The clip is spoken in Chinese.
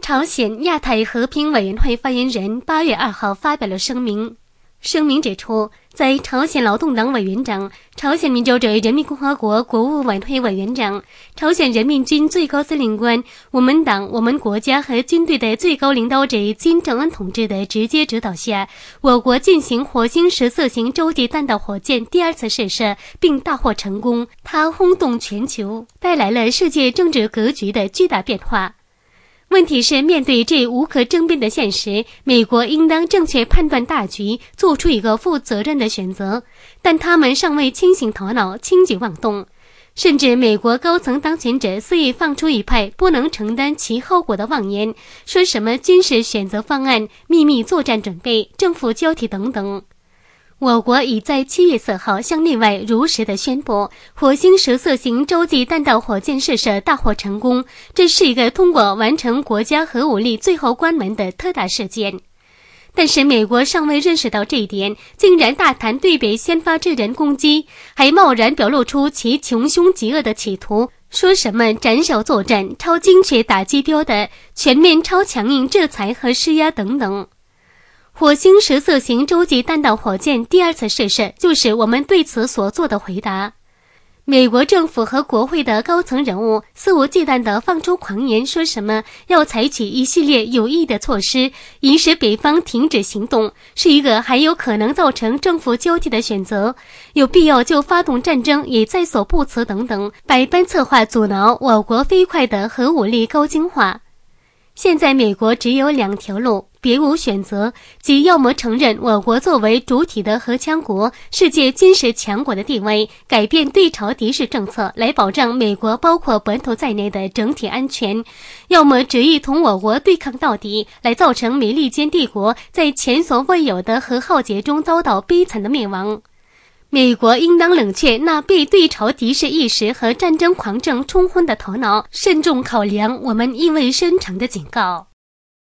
朝鲜亚太和平委员会发言人8月2号发表了声明。声明指出，在朝鲜劳动党委员长、朝鲜民主主义人民共和国国务委员会委员长、朝鲜人民军最高司令官、我们党、我们国家和军队的最高领导者金正恩同志的直接指导下，我国进行火星14型洲际弹道火箭第2次试射并大获成功，它轰动全球，带来了世界政治格局的巨大变化。问题是，面对这无可争辩的现实，美国应当正确判断大局，做出一个负责任的选择，但他们尚未清醒头脑，轻举妄动。甚至美国高层当权者肆意放出一派不能承担其后果的妄言，说什么军事选择方案、秘密作战准备、政府交替等等。我国已在7月4号向内外如实地宣布，火星14型洲际弹道火箭试射大获成功，这是一个通过完成国家核武力最后关门的特大事件。但是美国尚未认识到这一点，竟然大谈对北先发制人攻击，还贸然表露出其穷凶极恶的企图，说什么斩首作战、超精确打击标的、全面超强硬制裁和施压等等。火星14型洲际弹道火箭第2次试射就是我们对此所做的回答。美国政府和国会的高层人物肆无忌惮地放出狂言，说什么要采取一系列有益的措施，以使北方停止行动，是一个还有可能造成政府交替的选择，有必要就发动战争也在所不辞等等，百般策划阻挠我国飞快的核武力高精化。现在美国只有2条路，别无选择，即要么承认我国作为主体的核枪国、世界军事强国的地位，改变对朝敌视政策来保障美国包括本土在内的整体安全，要么执意同我国对抗到底，来造成美利坚帝国在前所未有的核浩劫中遭到悲惨的灭亡。美国应当冷却那被对朝敌视意识和战争狂症冲昏的头脑，慎重考量我们意味深长的警告。